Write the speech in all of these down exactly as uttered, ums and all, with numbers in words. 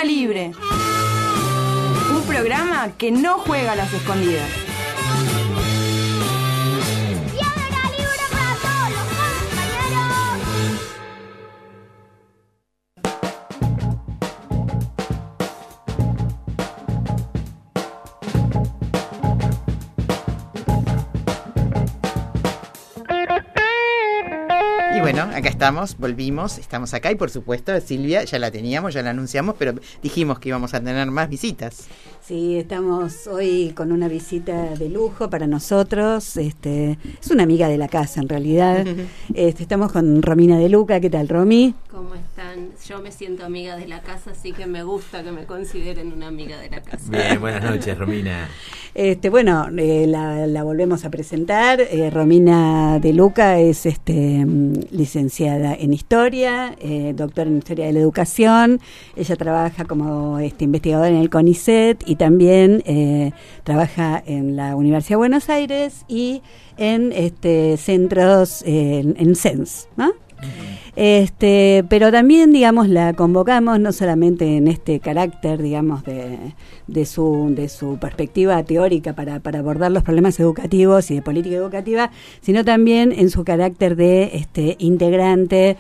Piedra Libre. Un programa que no juega a las escondidas. ¡Piedra Libre para todos los compañeros! Y bueno, acá estamos, volvimos, estamos acá y por supuesto Silvia ya la teníamos, ya la anunciamos, pero dijimos que íbamos a tener más visitas. Sí, estamos hoy con una visita de lujo para nosotros. Este, es una amiga de la casa en realidad. Este, estamos con Romina De Luca. ¿Qué tal, Romy? ¿Cómo están? Yo me siento amiga de la casa, así que me gusta que me consideren una amiga de la casa. Bien, buenas noches, Romina. Este, bueno, eh, la, la volvemos a presentar. Eh, Romina De Luca es este, licenciada en Historia, eh, doctora en Historia de la Educación. Ella trabaja como este, investigadora en el CONICET y también eh, trabaja en la Universidad de Buenos Aires y en este, centros, eh, en, en C E N S, ¿no? Este, pero también, digamos, la convocamos no solamente en este carácter, digamos, de, de su de su perspectiva teórica para, para abordar los problemas educativos y de política educativa, sino también en su carácter de este integrante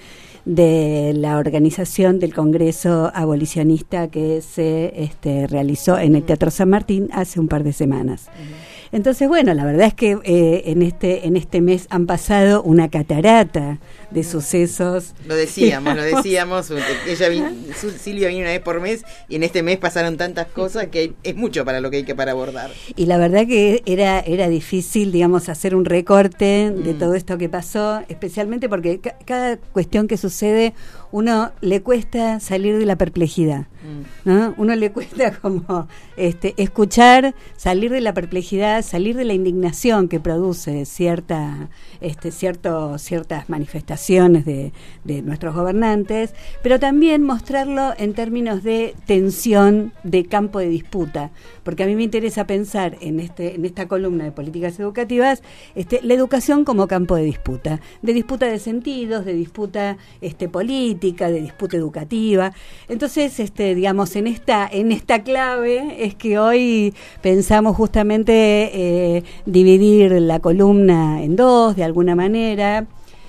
de la organización del Congreso Abolicionista que se este, realizó en el Teatro San Martín hace un par de semanas. Entonces, bueno, la verdad es que eh, en este en este mes han pasado una catarata de sucesos. Lo decíamos, lo decíamos. Ella vino, Silvia vino una vez por mes y en este mes pasaron tantas cosas que es mucho para lo que hay que para abordar. Y la verdad que era era difícil, digamos, hacer un recorte de mm. todo esto que pasó, especialmente porque ca- cada cuestión que sucede uno le cuesta salir de la perplejidad, ¿no? Uno le cuesta como este escuchar, salir de la perplejidad, salir de la indignación que produce cierta este cierto ciertas manifestaciones de, de nuestros gobernantes, pero también mostrarlo en términos de tensión, de campo de disputa, porque a mí me interesa pensar en este en esta columna de políticas educativas este la educación como campo de disputa, de disputa de sentidos, de disputa este política, de disputa educativa. Entonces, este, digamos, en esta, en esta clave es que hoy pensamos justamente eh, dividir la columna en dos, de alguna manera,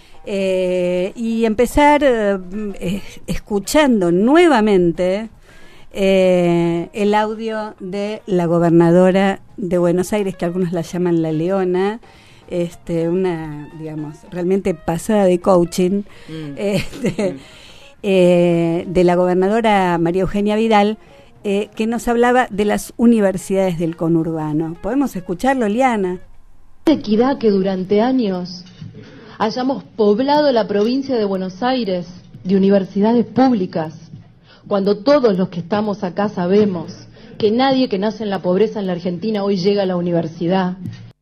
eh, y empezar eh, escuchando nuevamente eh, el audio de la gobernadora de Buenos Aires, que algunos la llaman la Leona. Este, una, digamos, realmente pasada de coaching, mm. este, mm. Eh, de la gobernadora María Eugenia Vidal, eh, que nos hablaba de las universidades del conurbano. ¿Podemos escucharlo, Liana? Equidad que durante años hayamos poblado la provincia de Buenos Aires de universidades públicas, cuando todos los que estamos acá sabemos que nadie que nace en la pobreza en la Argentina hoy llega a la universidad.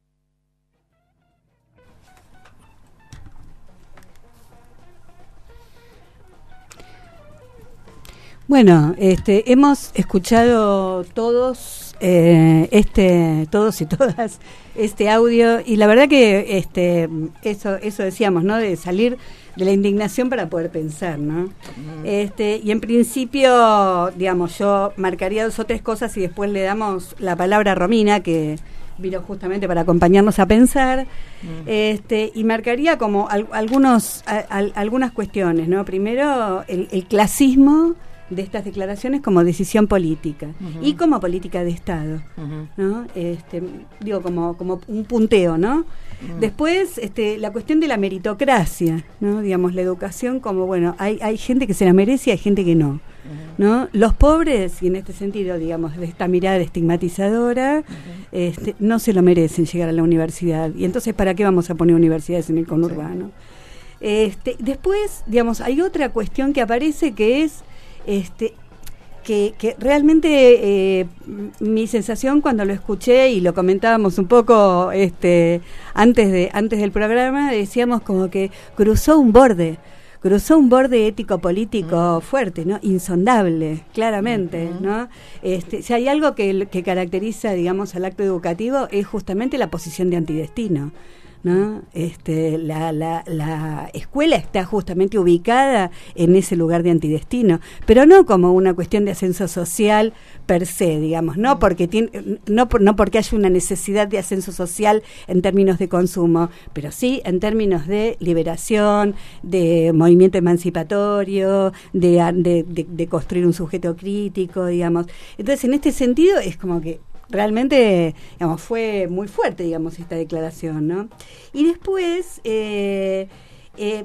Bueno, este, hemos escuchado todos, eh, este, todos y todas, este audio, y la verdad que, este, eso, eso decíamos, ¿no? De salir de la indignación para poder pensar, ¿no? Uh-huh. Este, y en principio, digamos, yo marcaría dos o tres cosas y después le damos la palabra a Romina, que vino justamente para acompañarnos a pensar, uh-huh. este, y marcaría como al, algunos, a, a, algunas cuestiones, ¿no? Primero, el, el clasismo de estas declaraciones como decisión política uh-huh. y como política de Estado, uh-huh. ¿no? Este, digo, como, como un punteo, ¿no? Uh-huh. Después, este, la cuestión de la meritocracia, ¿no? Digamos, la educación como, bueno, hay, hay gente que se la merece y hay gente que no, uh-huh. ¿no? Los pobres, y en este sentido, digamos, de esta mirada estigmatizadora, uh-huh. este, no se lo merecen llegar a la universidad. Y entonces, ¿para qué vamos a poner universidades en el conurbano? Sí. Este, después, digamos, hay otra cuestión que aparece que es Este, que, que realmente eh, mi sensación cuando lo escuché y lo comentábamos un poco este, antes de antes del programa, decíamos como que cruzó un borde, cruzó un borde ético-político mm. fuerte, ¿no? Insondable, claramente, mm-hmm. ¿no? Este, si hay algo que, que caracteriza, digamos, al acto educativo es justamente la posición de antidestino, ¿no? Este, la, la, la escuela está justamente ubicada en ese lugar de antidestino, pero no como una cuestión de ascenso social per se, digamos, no porque tiene, no, por, no porque haya una necesidad de ascenso social en términos de consumo, pero sí en términos de liberación, de movimiento emancipatorio, de, de, de, de construir un sujeto crítico, digamos. Entonces, en este sentido, es como que realmente, digamos, fue muy fuerte, digamos, esta declaración, ¿no? Y después, eh, eh,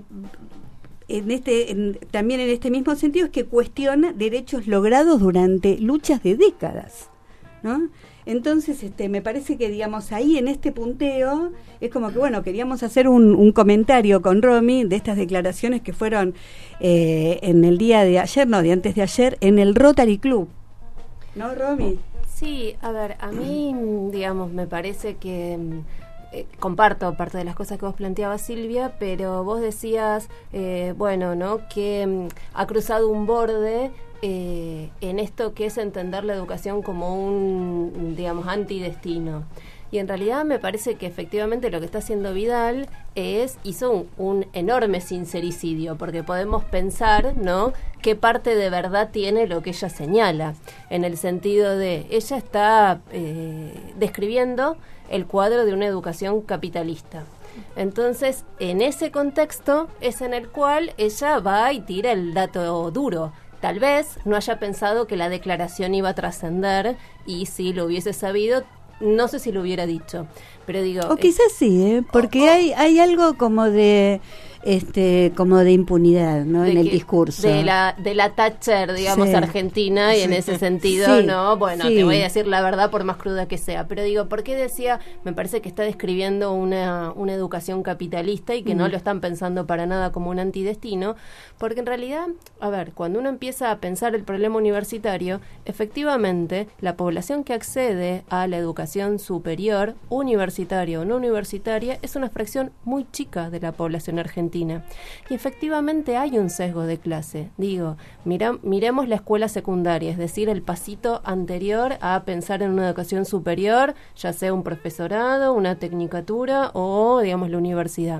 en este, en, también en este mismo sentido, es que cuestiona derechos logrados durante luchas de décadas, ¿no? Entonces, este, me parece que, digamos, ahí en este punteo, es como que, bueno, queríamos hacer un, un comentario con Romy de estas declaraciones que fueron eh, en el día de ayer, no, de antes de ayer, en el Rotary Club, ¿no, Romy? Sí, a ver, a mí, digamos, me parece que eh, comparto parte de las cosas que vos planteabas, Silvia, pero vos decías, eh, bueno, ¿no?, que mm, ha cruzado un borde eh, en esto que es entender la educación como un, digamos, antidestino. Y en realidad me parece que efectivamente lo que está haciendo Vidal es hizo un, un enorme sincericidio, porque podemos pensar, ¿no?, qué parte de verdad tiene lo que ella señala, en el sentido de ella está eh, describiendo el cuadro de una educación capitalista. Entonces, en ese contexto es en el cual ella va y tira el dato duro. Tal vez no haya pensado que la declaración iba a trascender, y si lo hubiese sabido, no sé si lo hubiera dicho, pero digo... O quizás sí, ¿eh? Porque oh, oh. hay hay algo como de este como de impunidad, ¿no? En el discurso. De la, de la Thatcher, digamos, sí. Argentina, y en ese sentido, sí. ¿no? Bueno, sí. Te voy a decir la verdad por más cruda que sea. Pero digo, ¿por qué decía? Me parece que está describiendo una, una educación capitalista y que mm. no lo están pensando para nada como un antidestino, porque en realidad, a ver, cuando uno empieza a pensar el problema universitario, efectivamente, la población que accede a la educación superior, universitaria o no universitaria, es una fracción muy chica de la población argentina. Y efectivamente hay un sesgo de clase. Digo, mira, miremos la escuela secundaria, es decir, el pasito anterior a pensar en una educación superior, ya sea un profesorado, una tecnicatura o, digamos, la universidad.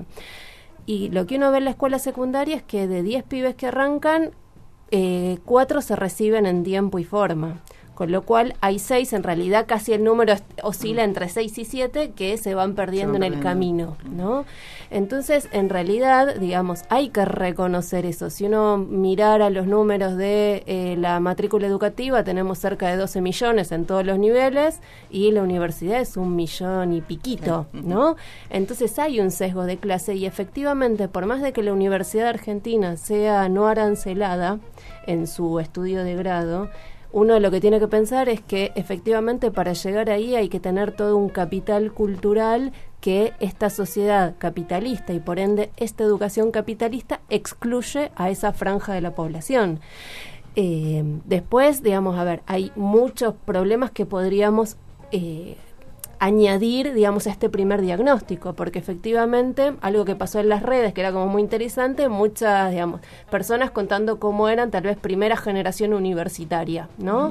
Y lo que uno ve en la escuela secundaria es que de diez pibes que arrancan, eh, cuatro se reciben en tiempo y forma. Con lo cual hay seis, en realidad casi el número oscila entre seis y siete, que se van perdiendo se van en el camino, ¿no? Entonces, en realidad, digamos, hay que reconocer eso. Si uno mirara los números de eh, la matrícula educativa, tenemos cerca de doce millones en todos los niveles, y la universidad es un millón y piquito, ¿no? Entonces hay un sesgo de clase, y efectivamente, por más de que la Universidad Argentina sea no arancelada en su estudio de grado, uno lo que tiene que pensar es que efectivamente para llegar ahí hay que tener todo un capital cultural que esta sociedad capitalista y por ende esta educación capitalista excluye a esa franja de la población. Eh, después, digamos, a ver, hay muchos problemas que podríamos eh, añadir, digamos, a este primer diagnóstico, porque efectivamente algo que pasó en las redes que era como muy interesante, muchas, digamos, personas contando cómo eran tal vez primera generación universitaria, ¿no? Mm.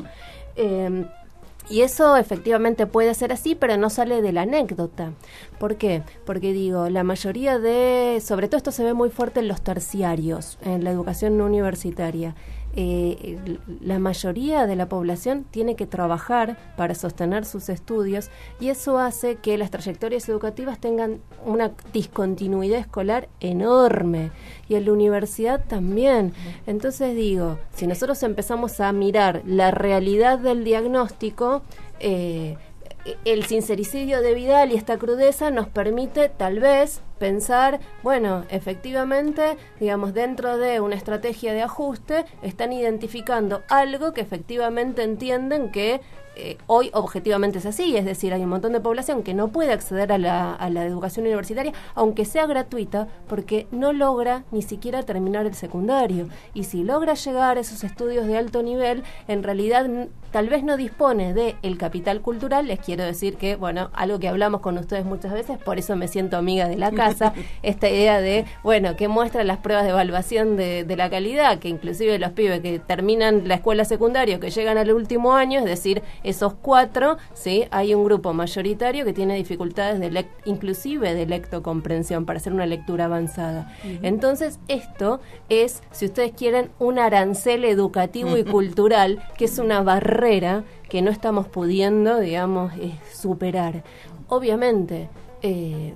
Eh, y eso efectivamente puede ser así, pero no sale de la anécdota. ¿Por qué? Porque digo, la mayoría de, sobre todo esto se ve muy fuerte en los terciarios, en la educación no universitaria. Eh, la mayoría de la población tiene que trabajar para sostener sus estudios, y eso hace que las trayectorias educativas tengan una discontinuidad escolar enorme, y en la universidad también. Entonces digo, si nosotros empezamos a mirar la realidad del diagnóstico, eh, el sincericidio de Vidal y esta crudeza nos permite tal vez pensar, bueno, efectivamente, digamos, dentro de una estrategia de ajuste están identificando algo que efectivamente entienden que eh, hoy objetivamente es así, es decir, hay un montón de población que no puede acceder a la, a la educación universitaria, aunque sea gratuita, porque no logra ni siquiera terminar el secundario, y si logra llegar a esos estudios de alto nivel, en realidad n- tal vez no dispone de el capital cultural. Les quiero decir que, bueno, algo que hablamos con ustedes muchas veces, por eso me siento amiga de la casa, casa, esta idea de, bueno, que muestran las pruebas de evaluación de, de la calidad, que inclusive los pibes que terminan la escuela secundaria, que llegan al último año, es decir, esos cuatro, ¿sí? Hay un grupo mayoritario que tiene dificultades de lec- inclusive de lectocomprensión para hacer una lectura avanzada. Uh-huh. Entonces, esto es, si ustedes quieren, un arancel educativo y cultural, que es una barrera que no estamos pudiendo, digamos, eh, superar. Obviamente, eh,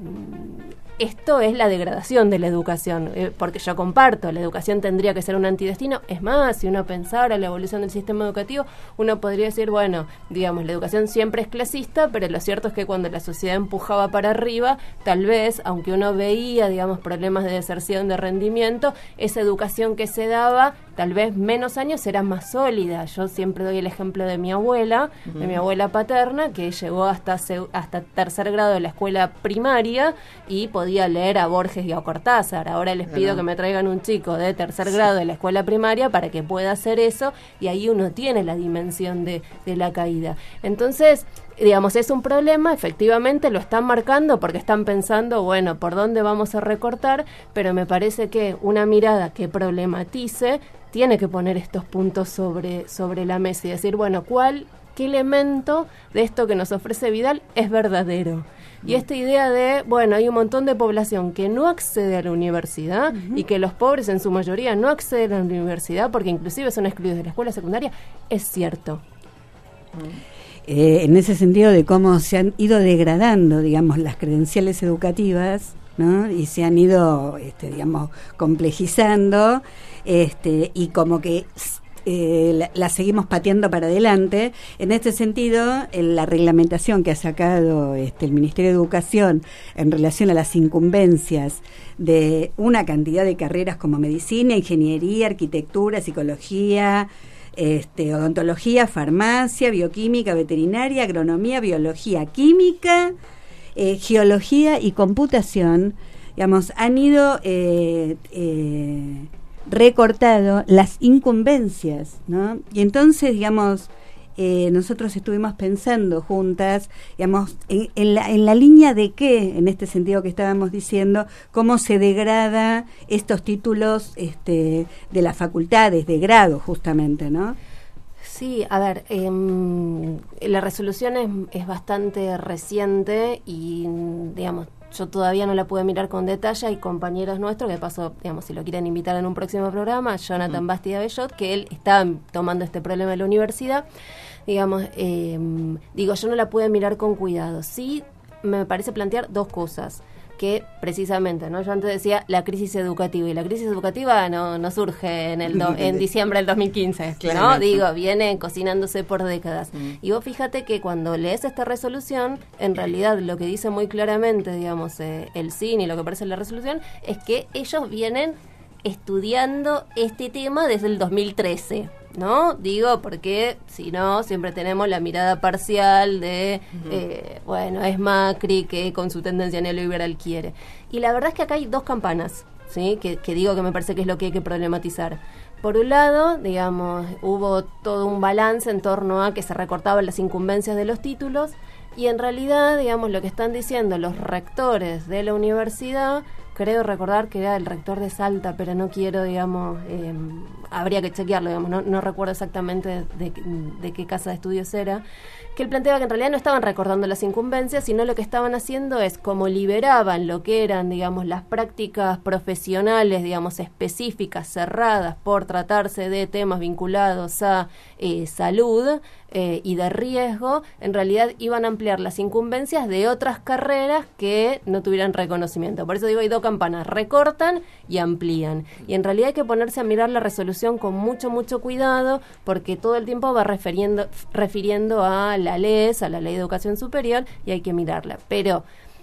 esto es la degradación de la educación, eh, porque yo comparto, la educación tendría que ser un antidestino. Es más, si uno pensara la evolución del sistema educativo, uno podría decir, bueno, digamos, la educación siempre es clasista, pero lo cierto es que cuando la sociedad empujaba para arriba, tal vez, aunque uno veía, digamos, problemas de deserción de rendimiento, esa educación que se daba, tal vez menos años, era más sólida. Yo siempre doy el ejemplo de mi abuela, uh-huh. de mi abuela paterna, que llegó hasta, hasta tercer grado de la escuela primaria y podía leer a Borges y a Cortázar. Ahora les pido que me traigan un chico de tercer grado de la escuela primaria para que pueda hacer eso, y ahí uno tiene la dimensión de, de la caída. Entonces, digamos, es un problema, efectivamente lo están marcando porque están pensando, bueno, ¿por dónde vamos a recortar? Pero me parece que una mirada que problematice tiene que poner estos puntos sobre, sobre la mesa y decir, bueno, ¿cuál, qué elemento de esto que nos ofrece Vidal es verdadero? Y esta idea de, bueno, hay un montón de población que no accede a la universidad uh-huh. y que los pobres en su mayoría no acceden a la universidad porque inclusive son excluidos de la escuela secundaria, es cierto. Uh-huh. Eh, en ese sentido de cómo se han ido degradando, digamos, las credenciales educativas, ¿no? Y se han ido, este, digamos, complejizando, este, y como que Eh, la, la seguimos pateando para adelante. En este sentido, en la reglamentación que ha sacado este, el Ministerio de Educación en relación a las incumbencias de una cantidad de carreras como medicina, ingeniería, arquitectura, psicología, este, odontología, farmacia, bioquímica, veterinaria, agronomía, biología, química, eh, geología y computación, digamos, han ido eh, eh, recortado las incumbencias, ¿no? Y entonces, digamos, eh, nosotros estuvimos pensando juntas, digamos, en, en, la, en la línea de qué, en este sentido que estábamos diciendo, cómo se degrada estos títulos este, de las facultades de grado, justamente, ¿no? Sí, a ver, eh, la resolución es, es bastante reciente y, digamos, yo todavía no la pude mirar con detalle. Hay compañeros nuestros, que de paso, digamos, si lo quieren invitar en un próximo programa, Jonathan mm. Bastida Bellot, que él está tomando este problema en la universidad. Digamos, eh, digo, yo no la pude mirar con cuidado. Sí, me parece plantear dos cosas que precisamente, ¿no? Yo antes decía la crisis educativa, y la crisis educativa no, no surge en el do, en diciembre del dos mil quince, claro. ¿no? Digo, viene cocinándose por décadas. Mm. Y vos fíjate que cuando lees esta resolución, en realidad lo que dice muy claramente, digamos, eh, el C I N y lo que aparece en la resolución, es que ellos vienen estudiando este tema desde el dos mil trece, ¿no? Digo, porque si no, siempre tenemos la mirada parcial de, uh-huh. eh, bueno, es Macri que con su tendencia neoliberal quiere. Y la verdad es que acá hay dos campanas, ¿sí? Que, que digo que me parece que es lo que hay que problematizar. Por un lado, digamos, hubo todo un balance en torno a que se recortaban las incumbencias de los títulos, y en realidad, digamos, lo que están diciendo los rectores de la universidad, creo recordar que era el rector de Salta, pero no quiero, digamos, eh, habría que chequearlo, digamos, no, no recuerdo exactamente de, de qué casa de estudios era, que él planteaba que en realidad no estaban recordando las incumbencias, sino lo que estaban haciendo es, como liberaban lo que eran, digamos, las prácticas profesionales, digamos, específicas, cerradas, por tratarse de temas vinculados a eh, salud eh, y de riesgo, en realidad iban a ampliar las incumbencias de otras carreras que no tuvieran reconocimiento. Por eso digo, hay dos campanas, recortan y amplían. Y en realidad hay que ponerse a mirar la resolución con mucho, mucho cuidado, porque todo el tiempo va refiriendo, refiriendo a la L E S, a la Ley de Educación Superior, y hay que mirarla. Pero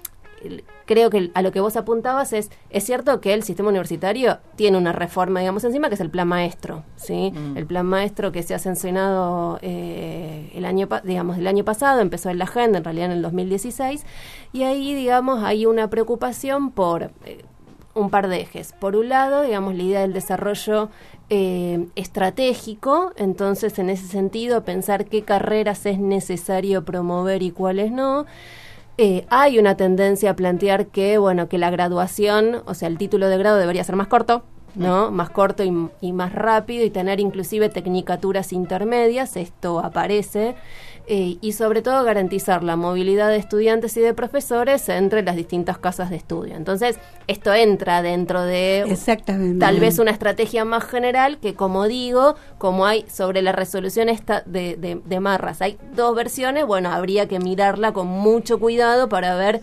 creo que a lo que vos apuntabas es, es cierto que el sistema universitario tiene una reforma, digamos, encima, que es el plan maestro, ¿sí? Mm. El plan maestro que se ha sancionado eh, el año, digamos, el año pasado, empezó en la agenda, en realidad en el dos mil dieciséis, y ahí, digamos, hay una preocupación por eh, un par de ejes. Por un lado, digamos, la idea del desarrollo eh, estratégico, entonces, en ese sentido, pensar qué carreras es necesario promover y cuáles no. Eh, hay una tendencia a plantear que, bueno, que la graduación, o sea, el título de grado debería ser más corto, ¿no? Más corto y, y más rápido, y tener inclusive tecnicaturas intermedias. Esto aparece. Eh, y sobre todo garantizar la movilidad de estudiantes y de profesores entre las distintas casas de estudio. Entonces, esto entra dentro de Exactamente. tal vez una estrategia más general que, como digo, como hay sobre la resolución esta de, de, de Marras, hay dos versiones, bueno, habría que mirarla con mucho cuidado para ver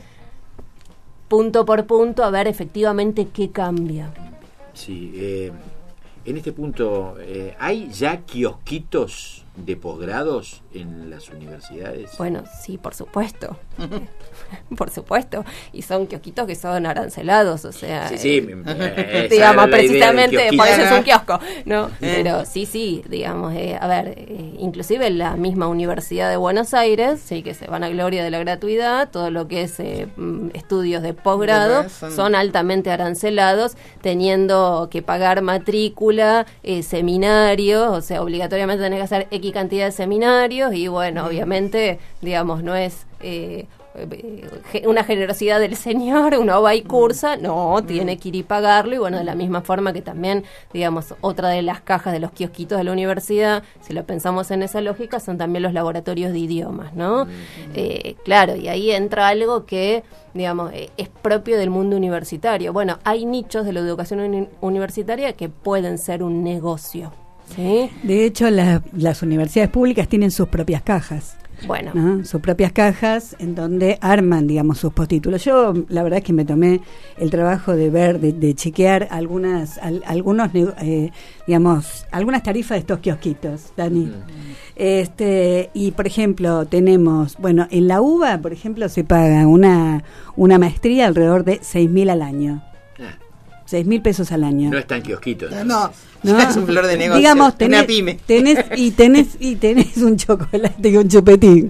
punto por punto, a ver efectivamente qué cambia. Sí, eh, en este punto, eh, ¿hay ya kiosquitos de posgrados en las universidades? Bueno, sí, por supuesto. Por supuesto. Y son kiosquitos que son arancelados, o sea... Sí, sí. Eh, digamos, precisamente, por eso es un kiosco, ¿no? Pero sí, sí, digamos, eh, a ver, eh, inclusive la misma Universidad de Buenos Aires, sí, que se van a gloria de la gratuidad, todo lo que es eh, estudios de posgrado, son... son altamente arancelados, teniendo que pagar matrícula, eh, seminarios, o sea, obligatoriamente tenés que hacer X cantidad de seminarios, y bueno, obviamente, digamos, no es eh, una generosidad del señor, uno va y cursa, no, tiene que ir y pagarlo. Y bueno, de la misma forma que también, digamos, otra de las cajas de los kiosquitos de la universidad, si lo pensamos en esa lógica, son también los laboratorios de idiomas, ¿no? Eh, claro, y ahí entra algo que, digamos, eh, es propio del mundo universitario. Bueno, hay nichos de la educación uni- universitaria que pueden ser un negocio, ¿sí? De hecho, la, las universidades públicas tienen sus propias cajas. Bueno, ¿no? Sus propias cajas en donde arman, digamos, sus postítulos. Yo, la verdad es que me tomé el trabajo de ver, de, de chequear algunas, al, algunos, eh, digamos, algunas tarifas de estos kiosquitos, Dani. Mm. Este, y por ejemplo, tenemos, bueno, en la U B A, por ejemplo, se paga una, una maestría alrededor de seis mil al año. Seis mil pesos al año. No es tan kiosquito. No, no, no, es un flor de negocio. Digamos, tenés, una pyme. Tenés, y tenés, y tenés un chocolate y un chupetín.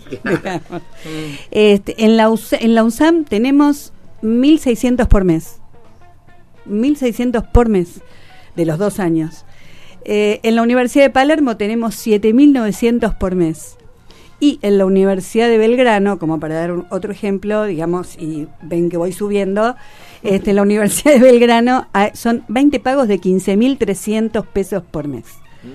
este, en la U S, en la UNSAM tenemos mil seiscientos por mes. mil seiscientos por mes de los dos años. Eh, en la Universidad de Palermo tenemos siete mil novecientos por mes. Y en la Universidad de Belgrano, como para dar un, otro ejemplo, digamos, y ven que voy subiendo, este, en la Universidad de Belgrano hay, son veinte pagos de quince mil trescientos pesos por mes,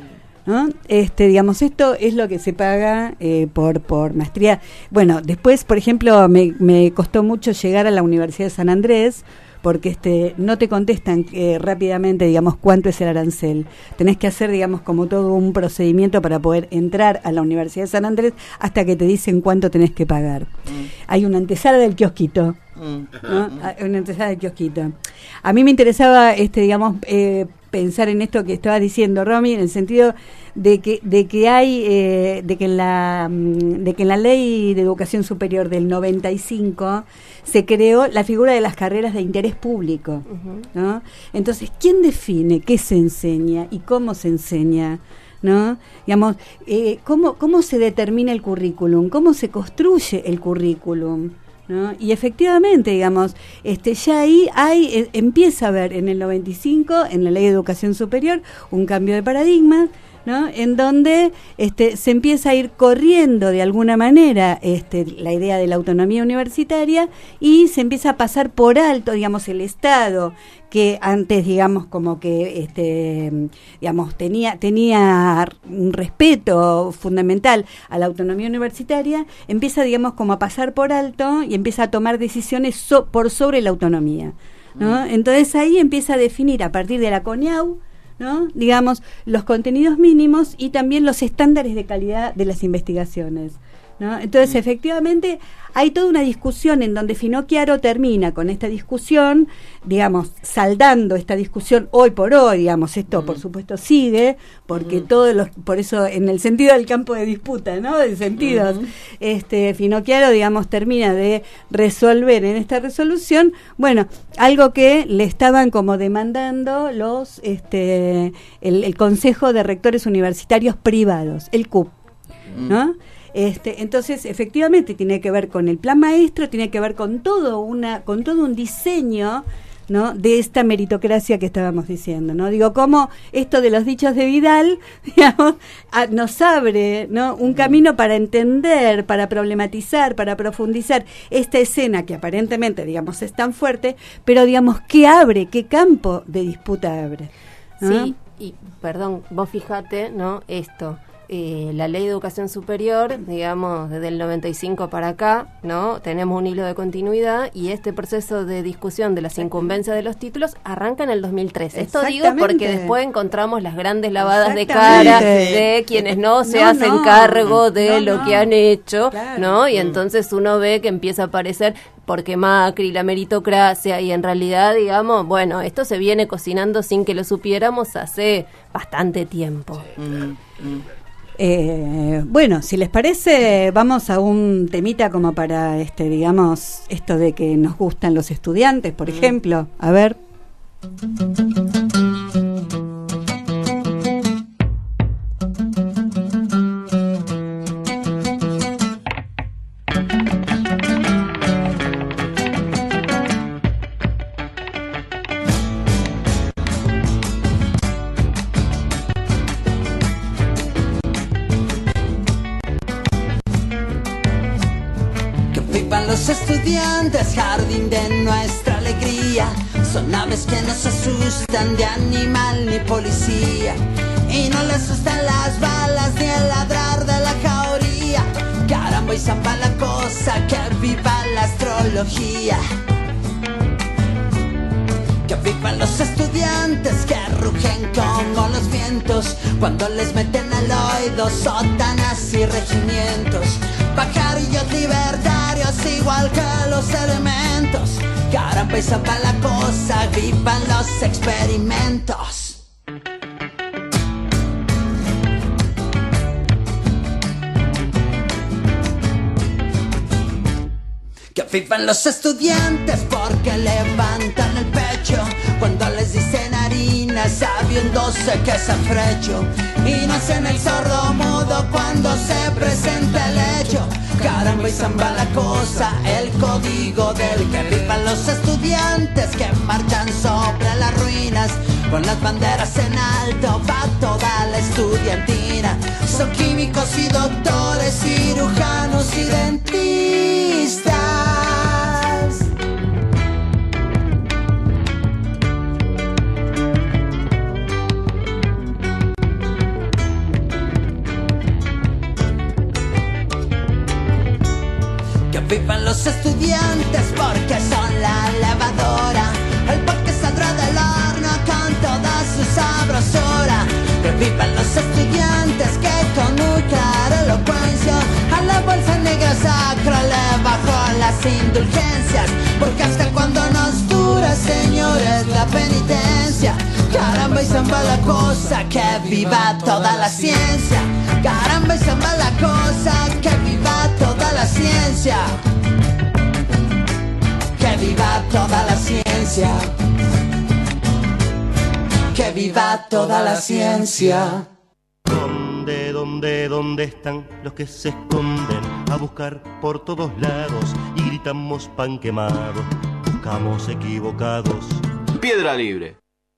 ¿no? Este, digamos, esto es lo que se paga eh, por, por maestría. Bueno, después, por ejemplo, me, me costó mucho llegar a la Universidad de San Andrés, porque este no te contestan eh, rápidamente, digamos, cuánto es el arancel. Tenés que hacer, digamos, como todo un procedimiento para poder entrar a la Universidad de San Andrés hasta que te dicen cuánto tenés que pagar. Mm. Hay una antesala del kiosquito, mm. ¿no? Hay una antesala del kiosquito. A mí me interesaba, este, digamos, eh, pensar en esto que estabas diciendo, Romy, en el sentido de que de que hay eh, de que en la de que en la Ley de Educación Superior del noventa y cinco se creó la figura de las carreras de interés público, uh-huh. ¿no? Entonces, ¿quién define qué se enseña y cómo se enseña? ¿No? Digamos, eh, ¿cómo, cómo se determina el currículum? ¿Cómo se construye el currículum? ¿No? Y efectivamente, digamos, este ya ahí hay, eh, empieza a haber en el noventa y cinco, en la Ley de Educación Superior, un cambio de paradigma, ¿no? En donde este se empieza a ir corriendo de alguna manera este la idea de la autonomía universitaria y se empieza a pasar por alto, digamos, el Estado, que antes, digamos, como que este digamos tenía tenía un respeto fundamental a la autonomía universitaria, empieza, digamos, como a pasar por alto y empieza a tomar decisiones so, por sobre la autonomía, ¿no? Mm. Entonces ahí empieza a definir a partir de la CONIAU, ¿no? Digamos, los contenidos mínimos y también los estándares de calidad de las investigaciones, ¿no? Entonces, mm. efectivamente, hay toda una discusión en donde Finocchiaro termina con esta discusión, digamos, saldando esta discusión hoy por hoy, digamos, esto mm. por supuesto sigue, porque mm. todos los, por eso en el sentido del campo de disputa, ¿no? De sentidos, mm. este, Finocchiaro, digamos, termina de resolver en esta resolución, bueno, algo que le estaban como demandando los, este, el, el Consejo de Rectores Universitarios Privados, el C U P, mm. ¿no? Este, entonces, efectivamente, tiene que ver con el plan maestro, tiene que ver con todo una, con todo un diseño ¿no? De esta meritocracia que estábamos diciendo, ¿no? Digo, cómo esto de los dichos de Vidal, digamos, a, nos abre, ¿no? Un camino para entender, para problematizar, para profundizar esta escena que aparentemente, digamos, es tan fuerte, pero digamos, ¿qué abre? ¿Qué campo de disputa abre? ¿No? Sí, y perdón, vos fijate, ¿no? Esto. Eh, la ley de educación superior, digamos, desde el noventa y cinco para acá, ¿no? Tenemos un hilo de continuidad y este proceso de discusión de las incumbencias de los títulos arranca en el dos mil tres. Esto digo porque después encontramos las grandes lavadas de cara de quienes no se no, hacen no. cargo de no, lo no. que han hecho, claro. ¿no? Y entonces uno ve que empieza a aparecer porque Macri, la meritocracia, y en realidad, digamos, bueno, esto se viene cocinando sin que lo supiéramos hace bastante tiempo. Sí, claro. mm, mm. Eh, bueno, si les parece, vamos a un temita como para, este, digamos, esto de que nos gustan los estudiantes, por mm. ejemplo. A ver. Los estudiantes, jardín de nuestra alegría, son aves que no se asustan de animal ni policía, y no les asustan las balas ni el ladrar de la jauría. Caramba y zamba la cosa, que viva la astrología. Que vivan los estudiantes que rugen como los vientos cuando les meten al oído sotanas y regimientos. Pajarillos libertarios igual que los elementos. Caramba y zamba la cosa, vivan los experimentos. Que vivan los estudiantes porque levantan el pecho cuando les dicen harina, sabiéndose que es afrecho, y no hacen el sordo mudo cuando se presenta el hecho. Caramba y zamba la cosa, el código del que vivan los estudiantes que marchan sobre las ruinas con las banderas en alto, va toda la estudiantina. Son químicos y doctores, cirujanos y dentistas. Vivan los estudiantes porque son la lavadora, el pan que saldrá del horno con toda su sabrosura. Que vivan los estudiantes que con muy clara elocuencia a la bolsa negra sacra le bajó las indulgencias, porque hasta cuando nos dura, señores, la penitencia. Caramba y zamba la cosa, que viva toda la ciencia. Caramba y zamba la cosa, que viva toda la ciencia. Que viva toda la ciencia. Que viva toda la ciencia. ¿Dónde, dónde, dónde están los que se esconden a buscar por todos lados y gritamos pan quemado? Buscamos equivocados. Piedra Libre.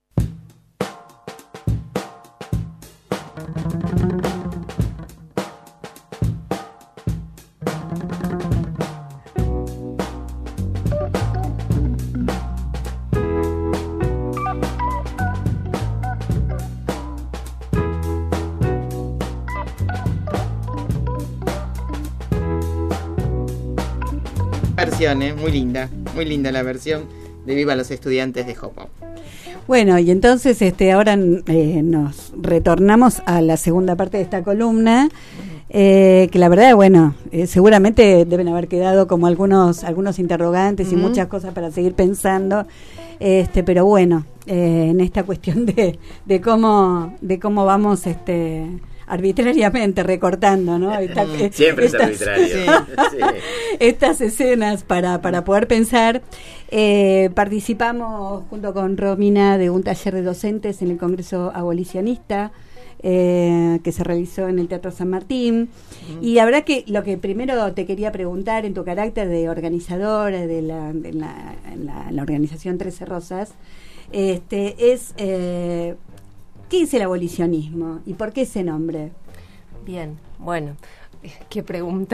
Versión, ¿eh? Muy linda, muy linda la versión de Viva los Estudiantes de Hop Hop. Bueno, y entonces este ahora eh, nos retornamos a la segunda parte de esta columna, eh, que la verdad, bueno, eh, seguramente deben haber quedado como algunos algunos interrogantes uh-huh. y muchas cosas para seguir pensando, este, pero bueno, eh, en esta cuestión de, de cómo de cómo vamos este arbitrariamente recortando, ¿no? Esta, Siempre estas, es arbitrario. Sí. Estas escenas para, para poder pensar. Eh, participamos junto con Romina de un taller de docentes en el Congreso Abolicionista, Eh, que se realizó en el Teatro San Martín. Uh-huh. Y la verdad que lo que primero te quería preguntar en tu carácter de organizadora de la, de la, la, la organización Trece Rosas, este, es eh, ¿qué es el abolicionismo y por qué ese nombre? Bien, bueno, qué pregunta.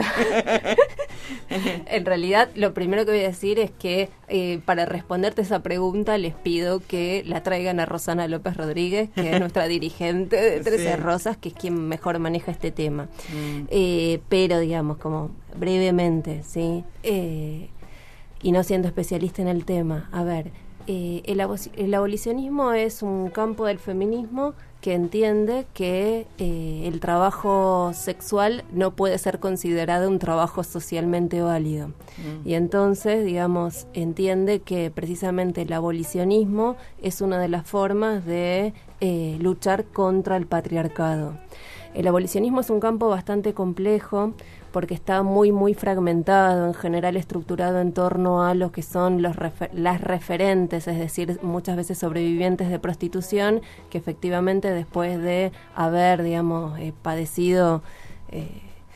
En realidad, lo primero que voy a decir es que eh, para responderte esa pregunta les pido que la traigan a Rosana López Rodríguez, que es nuestra dirigente de Trece sí. Rosas, que es quien mejor maneja este tema. Mm. Eh, pero, digamos, como brevemente, ¿sí? Eh, y no siendo especialista en el tema, a ver, eh, el, abo- el abolicionismo es un campo del feminismo que entiende que eh, el trabajo sexual no puede ser considerado un trabajo socialmente válido. Mm. Y entonces, digamos, entiende que precisamente el abolicionismo es una de las formas de eh, luchar contra el patriarcado. El abolicionismo es un campo bastante complejo porque está muy, muy fragmentado, en general estructurado en torno a lo que son los refer- las referentes, es decir, muchas veces sobrevivientes de prostitución, que efectivamente después de haber, digamos, eh, padecido eh,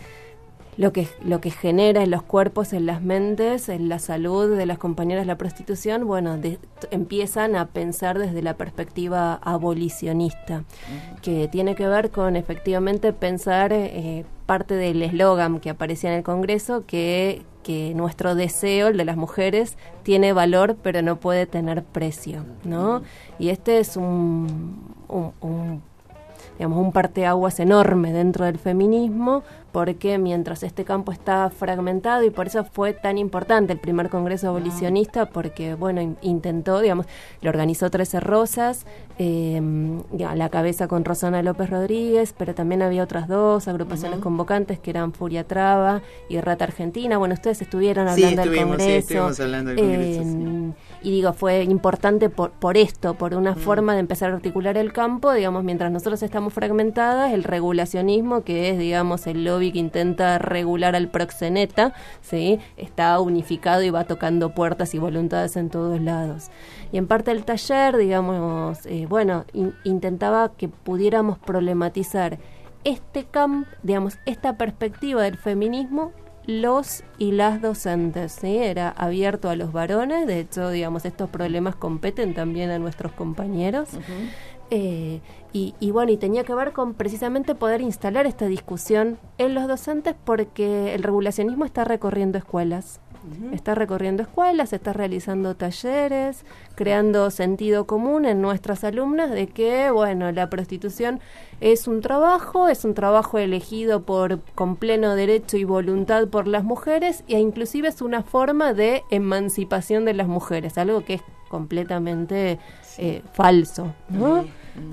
lo que lo que genera en los cuerpos, en las mentes, en la salud de las compañeras de la prostitución, bueno, de, t- empiezan a pensar desde la perspectiva abolicionista, uh-huh. que tiene que ver con efectivamente pensar eh, parte del eslogan que aparecía en el Congreso, que, que nuestro deseo, el de las mujeres, tiene valor pero no puede tener precio, ¿no? Uh-huh. Y este es un, un, un digamos, un parteaguas enorme dentro del feminismo, porque mientras este campo está fragmentado, y por eso fue tan importante el primer Congreso Abolicionista, porque, bueno, in, intentó, digamos, lo organizó Trece Rosas, eh, a la cabeza con Rosana López Rodríguez, pero también había otras dos agrupaciones uh-huh. convocantes, que eran Furia Traba y Rata Argentina. Bueno, ustedes estuvieron hablando sí, del Congreso. Sí, estuvimos hablando del Congreso, eh, sí. Y digo, fue importante por, por esto, por una uh-huh. forma de empezar a articular el campo, digamos, mientras nosotros estamos fragmentadas, el regulacionismo, que es, digamos, el lobby que intenta regular al proxeneta, ¿sí? Está unificado y va tocando puertas y voluntades en todos lados. Y en parte del taller, digamos, eh, bueno, in, intentaba que pudiéramos problematizar este camp, digamos, esta perspectiva del feminismo, los y las docentes, ¿sí? Era abierto a los varones, de hecho, digamos, estos problemas competen también a nuestros compañeros. Uh-huh. Eh, y, y bueno, y tenía que ver con precisamente poder instalar esta discusión en los docentes, porque el regulacionismo está recorriendo escuelas, uh-huh. está recorriendo escuelas, está realizando talleres, creando sentido común en nuestras alumnas de que, bueno, la prostitución es un trabajo, es un trabajo elegido por con pleno derecho y voluntad por las mujeres, e inclusive es una forma de emancipación de las mujeres, algo que es completamente eh, falso, ¿no?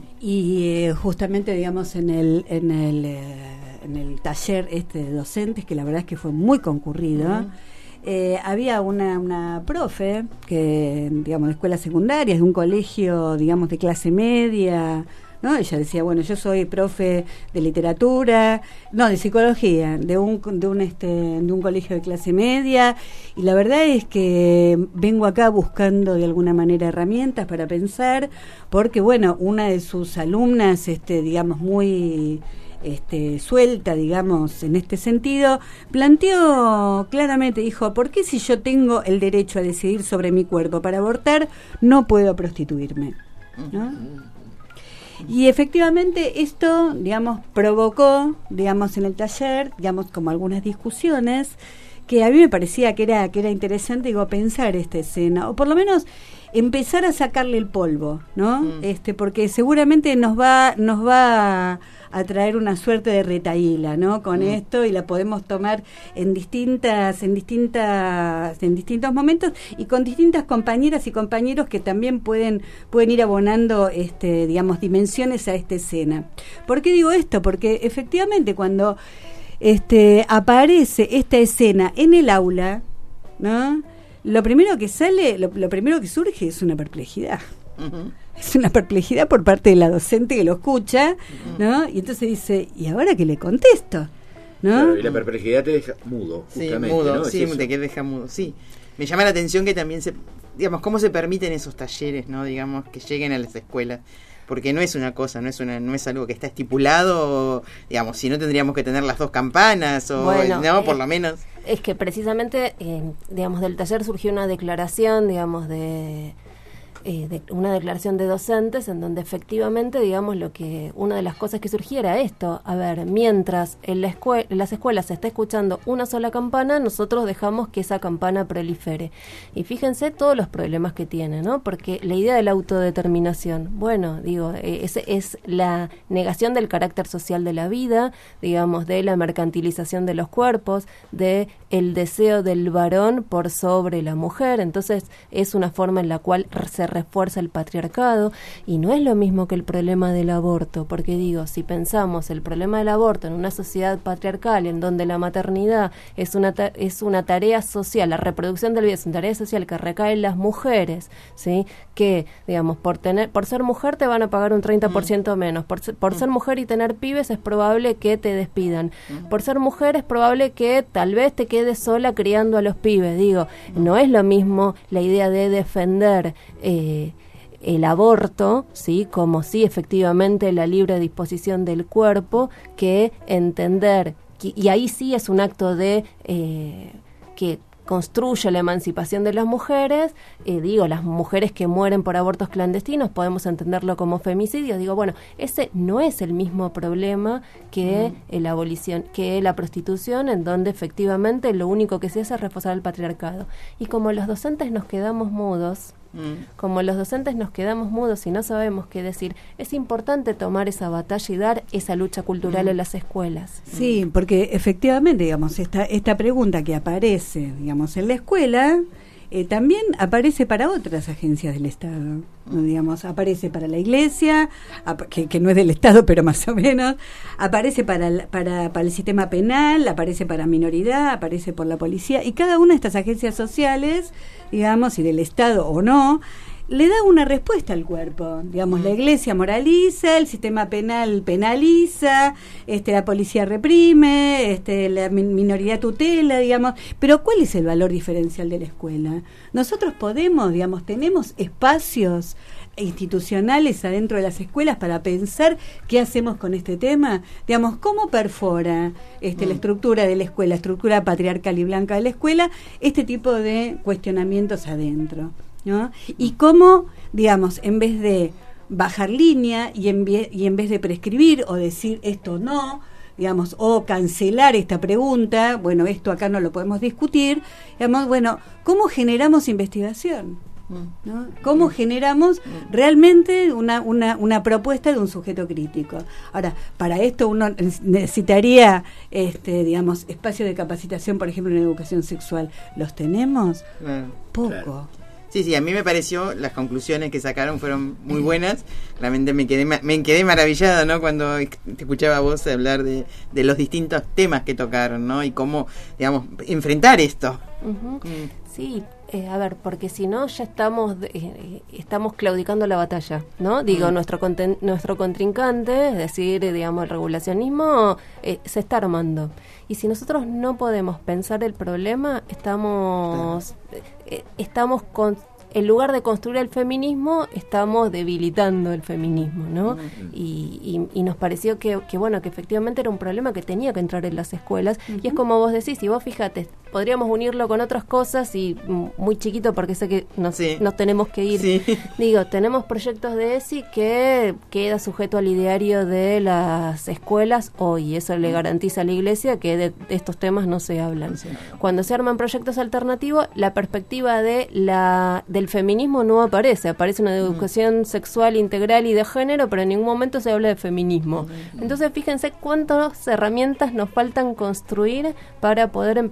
Y eh, justamente, digamos, en el en el eh, en el taller este de docentes, que la verdad es que fue muy concurrido, uh-huh. eh, había una una profe que, digamos, de escuelas secundarias, de un colegio, digamos, de clase media, ¿no? Ella decía, bueno, yo soy profe de literatura, no, de psicología, de un de un este de un colegio de clase media, y la verdad es que vengo acá buscando de alguna manera herramientas para pensar, porque bueno, una de sus alumnas, este, digamos, muy este suelta, digamos, en este sentido, planteó claramente, dijo, ¿por qué si yo tengo el derecho a decidir sobre mi cuerpo para abortar, no puedo prostituirme? ¿No? Y efectivamente esto, digamos, provocó, digamos, en el taller, digamos, como algunas discusiones que a mí me parecía que era que era interesante, digo, pensar esta escena, o por lo menos empezar a sacarle el polvo, ¿no? Mm. Este, porque seguramente nos va nos va a, a traer una suerte de retahíla, ¿no? Con mm. esto, y la podemos tomar en distintas en distintas en distintos momentos y con distintas compañeras y compañeros que también pueden pueden ir abonando, este, digamos, dimensiones a esta escena. ¿Por qué digo esto? Porque efectivamente cuando este aparece esta escena en el aula, ¿no? Lo primero que sale, lo, lo primero que surge es una perplejidad. Uh-huh. es una perplejidad por parte de la docente que lo escucha, ¿no? Y entonces dice, ¿y ahora qué le contesto? ¿No? Claro, y la perplejidad te deja mudo, justamente, sí, mudo, ¿no? sí, Es te que deja mudo, sí. Me llama la atención que también se, digamos, cómo se permiten esos talleres, ¿no? Digamos, que lleguen a las escuelas. Porque no es una cosa, no es una, no es algo que está estipulado, digamos, si no tendríamos que tener las dos campanas, o bueno, no, eh, por lo menos. Es que precisamente, eh, digamos, del taller surgió una declaración, digamos, de... Eh, de una declaración de docentes en donde efectivamente, digamos, lo que una de las cosas que surgía era esto, a ver, mientras en, la escue- en las escuelas se está escuchando una sola campana, nosotros dejamos que esa campana prolifere. Y fíjense todos los problemas que tiene, ¿no? Porque la idea de la autodeterminación, bueno, digo, eh, es, es la negación del carácter social de la vida, digamos, de la mercantilización de los cuerpos, de el deseo del varón por sobre la mujer, entonces es una forma en la cual se refuerza el patriarcado, y no es lo mismo que el problema del aborto, porque digo, si pensamos el problema del aborto en una sociedad patriarcal en donde la maternidad es una ta- es una tarea social, la reproducción del bebé es una tarea social que recae en las mujeres, ¿sí? Que, digamos, por tener por ser mujer te van a pagar un treinta por ciento menos, por ser, por ser mujer y tener pibes es probable que te despidan, por ser mujer es probable que tal vez te quedes sola criando a los pibes, digo, no es lo mismo la idea de defender eh, el aborto, sí, como sí efectivamente la libre disposición del cuerpo, que entender, que, y ahí sí es un acto de eh, que construye la emancipación de las mujeres, eh, digo, las mujeres que mueren por abortos clandestinos, podemos entenderlo como femicidio, digo, bueno, ese no es el mismo problema que mm. la abolición, que la prostitución, en donde efectivamente lo único que se hace es reforzar el patriarcado. Y como los docentes nos quedamos mudos, Mm. como los docentes nos quedamos mudos y no sabemos qué decir, es importante tomar esa batalla y dar esa lucha cultural mm. en las escuelas. Sí, porque efectivamente, digamos, esta esta pregunta que aparece, digamos, en la escuela, eh, también aparece para otras agencias del Estado, ¿no? Digamos, aparece para la Iglesia, ap- que, que no es del Estado, pero más o menos, aparece para el, para, para el sistema penal, aparece para minoridad, aparece por la policía, y cada una de estas agencias sociales, digamos, y del Estado o no, le da una respuesta al cuerpo. Digamos, la Iglesia moraliza, el sistema penal penaliza, este, la policía reprime, este, la min- minoría tutela, digamos. Pero ¿cuál es el valor diferencial de la escuela? Nosotros podemos, digamos, tenemos espacios institucionales adentro de las escuelas para pensar qué hacemos con este tema, digamos, cómo perfora este, mm. la estructura de la escuela, estructura patriarcal y blanca de la escuela, este tipo de cuestionamientos adentro, ¿no? Y cómo, digamos, en vez de bajar línea y en, vie- y en vez de prescribir o decir esto no, digamos, o cancelar esta pregunta, bueno, esto acá no lo podemos discutir, digamos, bueno, ¿cómo generamos investigación? ¿No? ¿Cómo generamos realmente una, una, una propuesta de un sujeto crítico? Ahora, para esto uno necesitaría, este, digamos, espacios de capacitación, por ejemplo, en educación sexual. ¿Los tenemos? Claro, Poco. Claro. Sí, sí, a mí me pareció, las conclusiones que sacaron fueron muy buenas. Realmente me quedé me quedé maravillada, ¿no? Cuando te escuchaba a vos hablar de, de los distintos temas que tocaron, ¿no? Y cómo, digamos, enfrentar esto. Uh-huh. Mm. Sí, eh, a ver, porque si no ya estamos eh, estamos claudicando la batalla, ¿no? Digo, mm. nuestro conten- nuestro contrincante, es decir, digamos, el regulacionismo eh, se está armando. Y si nosotros no podemos pensar el problema, estamos eh, estamos con en lugar de construir el feminismo, estamos debilitando el feminismo, ¿no? Uh-huh. Y, y, y nos pareció que, que, bueno, que efectivamente era un problema que tenía que entrar en las escuelas. Uh-huh. Y es como vos decís, y vos fíjate, podríamos unirlo con otras cosas y muy chiquito porque sé que nos, sí. nos tenemos que ir. Sí. Digo, tenemos proyectos de ESI que queda sujeto al ideario de las escuelas hoy. Eso le garantiza a la Iglesia que de, de estos temas no se hablan. Sí. Cuando se arman proyectos alternativos, la perspectiva de la de del feminismo no aparece, aparece una educación mm. sexual integral y de género, pero en ningún momento se habla de feminismo. Mm. Entonces fíjense cuántas herramientas nos faltan construir para poder empezar a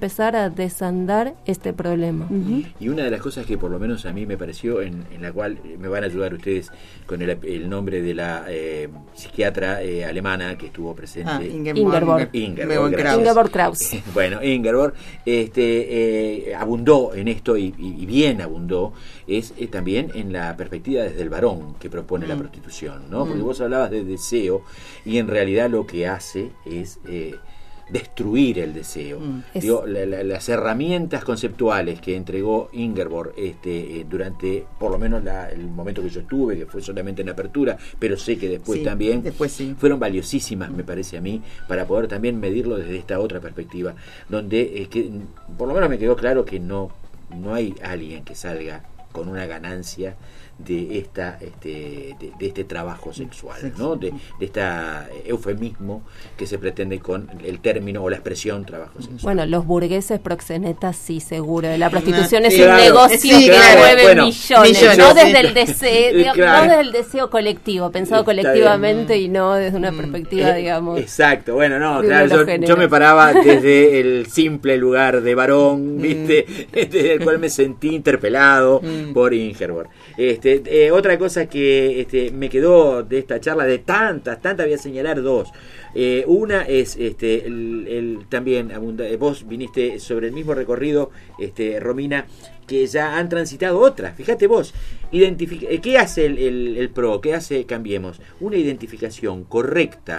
para desandar este problema. Uh-huh. Y una de las cosas que por lo menos a mí me pareció, en, en la cual me van a ayudar ustedes con el, el nombre de la eh, psiquiatra eh, alemana que estuvo presente. Ah, Ingeborg. Ingeborg, Kraus. Ingeborg Kraus. Bueno, Ingeborg este, eh, abundó en esto y, y bien abundó, es eh, también en la perspectiva desde el varón que propone mm. la prostitución, ¿no? Mm. Porque vos hablabas de deseo y en realidad lo que hace es eh, destruir el deseo. Mm. Digo, la, la, las herramientas conceptuales que entregó Ingeborg este, eh, durante por lo menos la, el momento que yo estuve, que fue solamente en apertura, pero sé que después sí, también después sí. fueron valiosísimas, me parece a mí, para poder también medirlo desde esta otra perspectiva, donde eh, que, por lo menos me quedó claro que no, no hay alguien que salga con una ganancia de esta este de, de este trabajo sexual, ¿no? De, de esta eufemismo que se pretende con el término o la expresión trabajo sexual. Bueno, los burgueses proxenetas sí, seguro. La prostitución ah, es claro, un negocio sí, que claro, mueve bueno, millones, millones, no sí. desde el deseo, digamos, Claro. no desde el deseo colectivo, pensado Está colectivamente bien. y no desde una Mm, perspectiva, eh, digamos. Exacto, bueno, no, de claro, los yo, géneros. yo me paraba desde el simple lugar de varón, ¿viste? Desde el cual me sentí interpelado Mm. por Ingeborg. Este, eh, otra cosa que este, me quedó de esta charla, de tantas, tantas, voy a señalar dos. Eh, una es este el, el también abunda, vos viniste sobre el mismo recorrido, este Romina, que ya han transitado otras. Fíjate vos, identifica, ¿qué hace el, el, el PRO? ¿Qué hace Cambiemos? Una identificación correcta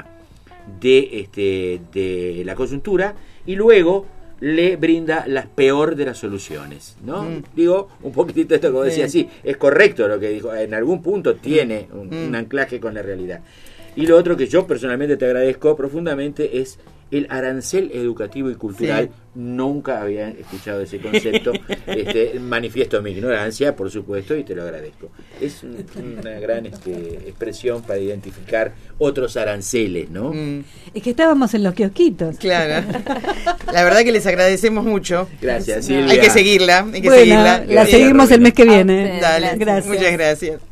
de este de la coyuntura y luego le brinda la peor de las soluciones, ¿no? Mm. Digo, un poquitito esto que vos decías, sí, es correcto lo que dijo, en algún punto tiene un, mm. un anclaje con la realidad. Y lo otro que yo personalmente te agradezco profundamente es el arancel educativo y cultural. Sí. Nunca había escuchado ese concepto. este, manifiesto mi ignorancia, por supuesto, y te lo agradezco. Es un, una gran este, expresión para identificar otros aranceles, ¿no? Mm. Es que estábamos en los kiosquitos. Claro. La verdad que les agradecemos mucho. Gracias, Silvia. Hay que seguirla, hay que bueno, seguirla. La seguimos el mes que viene. Dale, gracias. Muchas gracias.